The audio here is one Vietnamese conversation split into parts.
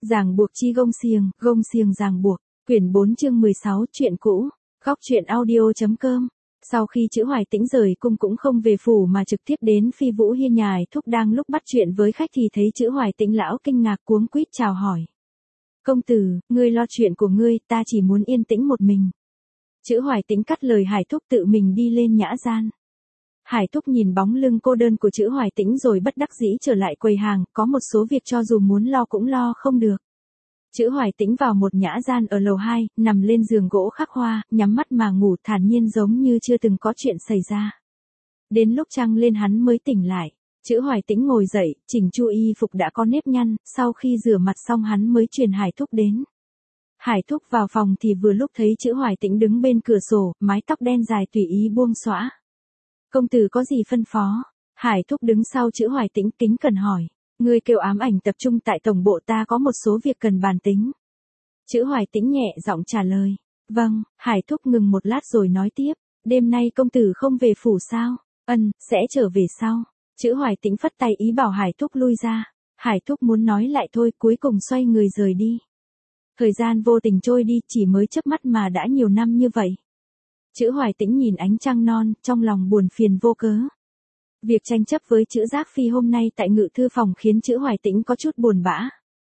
Ràng buộc chi gông xiềng ràng buộc, quyển 4 chương 16 chuyện cũ, góc chuyện audio.com. Sau khi Chữ Hoài Tĩnh rời cung cũng không về phủ mà trực tiếp đến Phi Vũ Hiên nhà Hải Thúc đang lúc bắt chuyện với khách thì thấy Chữ Hoài Tĩnh lão kinh ngạc cuống quýt chào hỏi. Công tử, ngươi lo chuyện của ngươi, ta chỉ muốn yên tĩnh một mình. Chữ Hoài Tĩnh cắt lời Hải Thúc tự mình đi lên nhã gian. Hải Thúc nhìn bóng lưng cô đơn của Chữ Hoài Tĩnh rồi bất đắc dĩ trở lại quầy hàng, có một số việc cho dù muốn lo cũng lo không được. Chữ Hoài Tĩnh vào một nhã gian ở lầu 2, nằm lên giường gỗ khắc hoa, nhắm mắt mà ngủ thản nhiên giống như chưa từng có chuyện xảy ra. Đến lúc trăng lên hắn mới tỉnh lại. Chữ Hoài Tĩnh ngồi dậy, chỉnh chu y phục đã có nếp nhăn, sau khi rửa mặt xong hắn mới truyền Hải Thúc đến. Hải Thúc vào phòng thì vừa lúc thấy Chữ Hoài Tĩnh đứng bên cửa sổ, mái tóc đen dài tùy ý buông xõa. Công tử có gì phân phó? Hải Thúc đứng sau Chữ Hoài Tĩnh kính cẩn hỏi. Ngươi kêu ám ảnh tập trung tại tổng bộ, ta có một số việc cần bàn tính. Chữ Hoài Tĩnh nhẹ giọng trả lời. Vâng. Hải Thúc ngừng một lát rồi nói tiếp. Đêm nay công tử không về phủ sao? Sẽ trở về sau. Chữ Hoài Tĩnh phất tay ý bảo Hải Thúc lui ra. Hải Thúc muốn nói lại thôi, cuối cùng xoay người rời đi. Thời gian vô tình trôi đi, chỉ mới chớp mắt mà đã nhiều năm như vậy. Chữ Hoài Tĩnh nhìn ánh trăng non, trong lòng buồn phiền vô cớ. Việc tranh chấp với Chữ Giác Phi hôm nay tại ngự thư phòng khiến Chữ Hoài Tĩnh có chút buồn bã.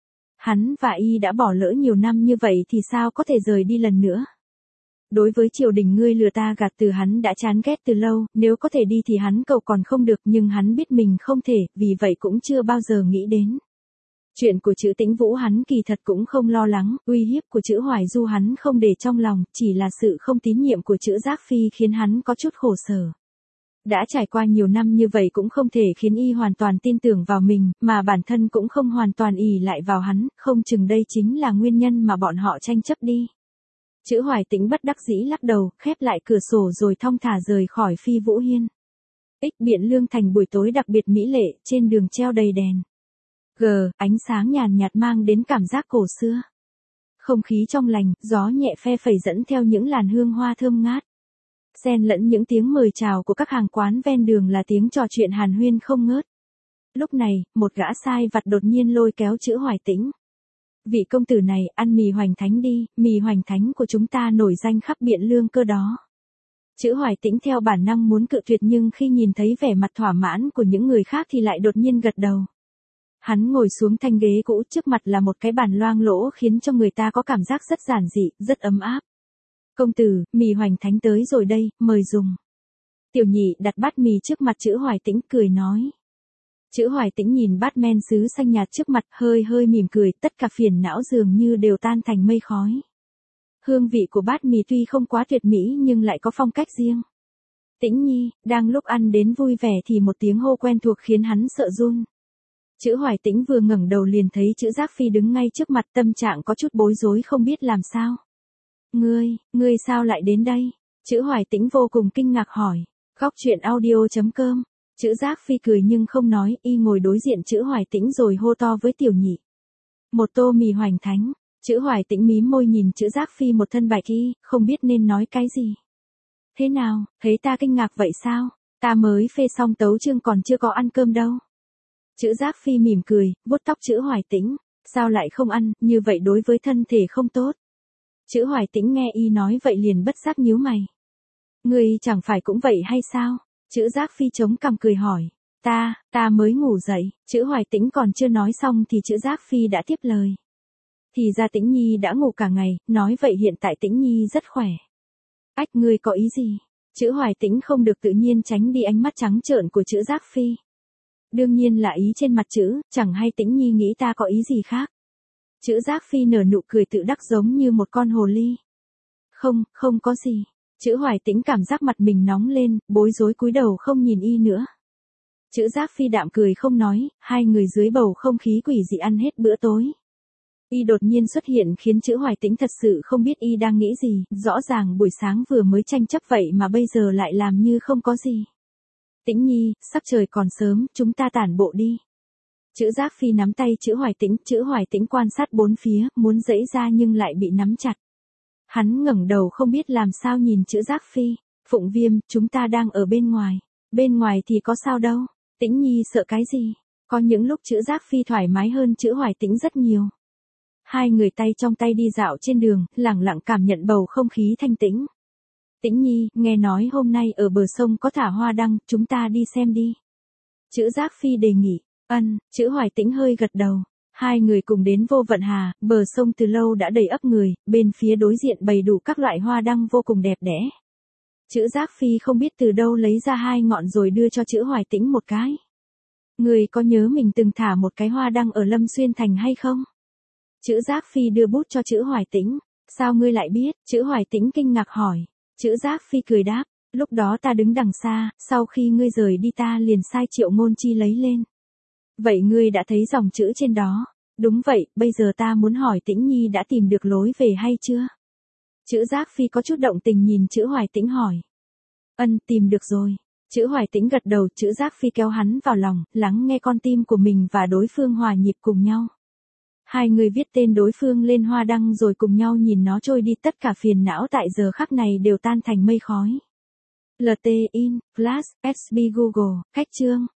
Hắn và y đã bỏ lỡ nhiều năm như vậy thì sao có thể rời đi lần nữa. Đối với triều đình ngươi lừa ta gạt từ hắn đã chán ghét từ lâu, nếu có thể đi thì hắn cầu còn không được, nhưng hắn biết mình không thể, vì vậy cũng chưa bao giờ nghĩ đến. Chuyện của Chữ Tĩnh Vũ hắn kỳ thật cũng không lo lắng, uy hiếp của Chữ Hoài Du hắn không để trong lòng, chỉ là sự không tín nhiệm của Chữ Giác Phi khiến hắn có chút khổ sở. Đã trải qua nhiều năm như vậy cũng không thể khiến y hoàn toàn tin tưởng vào mình, mà bản thân cũng không hoàn toàn ỷ lại vào hắn, không chừng đây chính là nguyên nhân mà bọn họ tranh chấp đi. Chữ Hoài Tĩnh bất đắc dĩ lắc đầu, khép lại cửa sổ rồi thong thả rời khỏi Phi Vũ Hiên. Biện Lương Thành buổi tối đặc biệt mỹ lệ, trên đường treo đầy đèn. Ánh sáng nhàn nhạt mang đến cảm giác cổ xưa. Không khí trong lành, gió nhẹ phe phẩy dẫn theo những làn hương hoa thơm ngát. Xen lẫn những tiếng mời chào của các hàng quán ven đường là tiếng trò chuyện hàn huyên không ngớt. Lúc này, một gã sai vặt đột nhiên lôi kéo Chữ Hoài Tĩnh. Vị công tử này, ăn mì Hoành Thánh đi, mì Hoành Thánh của chúng ta nổi danh khắp Biện Lương cơ đó. Chữ Hoài Tĩnh theo bản năng muốn cự tuyệt nhưng khi nhìn thấy vẻ mặt thỏa mãn của những người khác thì lại đột nhiên gật đầu. Hắn ngồi xuống thanh ghế cũ, trước mặt là một cái bàn loang lỗ khiến cho người ta có cảm giác rất giản dị, rất ấm áp. Công tử, mì Hoành Thánh tới rồi đây, mời dùng. Tiểu nhị đặt bát mì trước mặt Chữ Hoài Tĩnh cười nói. Chữ Hoài Tĩnh nhìn bát men sứ xanh nhạt trước mặt, hơi mỉm cười, tất cả phiền não dường như đều tan thành mây khói. Hương vị của bát mì tuy không quá tuyệt mỹ nhưng lại có phong cách riêng. Tĩnh nhi, đang lúc ăn đến vui vẻ thì một tiếng hô quen thuộc khiến hắn sợ run. Chữ Hoài Tĩnh vừa ngẩng đầu liền thấy Chữ Giác Phi đứng ngay trước mặt, tâm trạng có chút bối rối không biết làm sao. Ngươi sao lại đến đây? Chữ Hoài Tĩnh vô cùng kinh ngạc hỏi. Góc chuyện audio.com. Chữ Giác Phi cười nhưng không nói, y ngồi đối diện Chữ Hoài Tĩnh rồi hô to với tiểu nhị. Một tô mì Hoành Thánh. Chữ Hoài Tĩnh mím môi nhìn Chữ Giác Phi một thân bạch y, không biết nên nói cái gì. Thế nào, thấy ta kinh ngạc vậy sao? Ta mới phê xong tấu chương còn chưa có ăn cơm đâu. Chữ Giác Phi mỉm cười, vuốt tóc Chữ Hoài Tĩnh. Sao lại không ăn, như vậy đối với thân thể không tốt. Chữ Hoài Tĩnh nghe y nói vậy liền bất giác nhíu mày. Ngươi chẳng phải cũng vậy hay sao? Chữ Giác Phi chống cằm cười hỏi. Ta mới ngủ dậy. Chữ Hoài Tĩnh còn chưa nói xong thì Chữ Giác Phi đã tiếp lời. Thì ra Tĩnh nhi đã ngủ cả ngày, nói vậy hiện tại Tĩnh nhi rất khỏe. Ngươi có ý gì? Chữ Hoài Tĩnh không được tự nhiên tránh đi ánh mắt trắng trợn của Chữ Giác Phi. Đương nhiên là ý trên mặt chữ, chẳng hay Tĩnh nhi nghĩ ta có ý gì khác. Chữ Giác Phi nở nụ cười tự đắc giống như một con hồ ly. Không có gì. Chữ Hoài Tĩnh cảm giác mặt mình nóng lên, bối rối cúi đầu không nhìn y nữa. Chữ Giác Phi đạm cười không nói, hai người dưới bầu không khí quỷ dị ăn hết bữa tối. Y đột nhiên xuất hiện khiến Chữ Hoài Tĩnh thật sự không biết y đang nghĩ gì, rõ ràng buổi sáng vừa mới tranh chấp vậy mà bây giờ lại làm như không có gì. Tĩnh nhi, sắc trời còn sớm, chúng ta tản bộ đi. Chữ Giác Phi nắm tay Chữ Hoài Tĩnh quan sát bốn phía, muốn giãy ra nhưng lại bị nắm chặt. Hắn ngẩng đầu không biết làm sao nhìn Chữ Giác Phi. Phụng Viêm, chúng ta đang ở bên ngoài. Bên ngoài thì có sao đâu. Tĩnh nhi sợ cái gì? Có những lúc Chữ Giác Phi thoải mái hơn Chữ Hoài Tĩnh rất nhiều. Hai người tay trong tay đi dạo trên đường, lẳng lặng cảm nhận bầu không khí thanh tĩnh. Tĩnh Nhi, nghe nói hôm nay ở bờ sông có thả hoa đăng, chúng ta đi xem đi. Chữ Giác Phi đề nghị. Ân, chữ Hoài Tĩnh hơi gật đầu. Hai người cùng đến Vô Vận Hà, bờ sông từ lâu đã đầy ắp người, bên phía đối diện bày đủ các loại hoa đăng vô cùng đẹp đẽ. Chữ Giác Phi không biết từ đâu lấy ra 2 ngọn rồi đưa cho chữ Hoài Tĩnh một cái. Người có nhớ mình từng thả một cái hoa đăng ở Lâm Xuyên Thành hay không? Chữ Giác Phi đưa bút cho chữ Hoài Tĩnh. Sao ngươi lại biết? Chữ Hoài Tĩnh kinh ngạc hỏi. Chữ Giác Phi cười đáp. Lúc đó ta đứng đằng xa, sau khi ngươi rời đi ta liền sai Triệu Ngôn Chi lấy lên. Vậy ngươi đã thấy dòng chữ trên đó? Đúng vậy, bây giờ ta muốn hỏi Tĩnh Nhi đã tìm được lối về hay chưa? Chữ Giác Phi có chút động tình nhìn chữ Hoài Tĩnh hỏi. Ân, tìm được rồi. Chữ Hoài Tĩnh gật đầu, chữ Giác Phi kéo hắn vào lòng, lắng nghe con tim của mình và đối phương hòa nhịp cùng nhau. Hai người viết tên đối phương lên hoa đăng rồi cùng nhau nhìn nó trôi đi, tất cả phiền não tại giờ khắc này đều tan thành mây khói. LT in, Flash, SB Google, cách chương.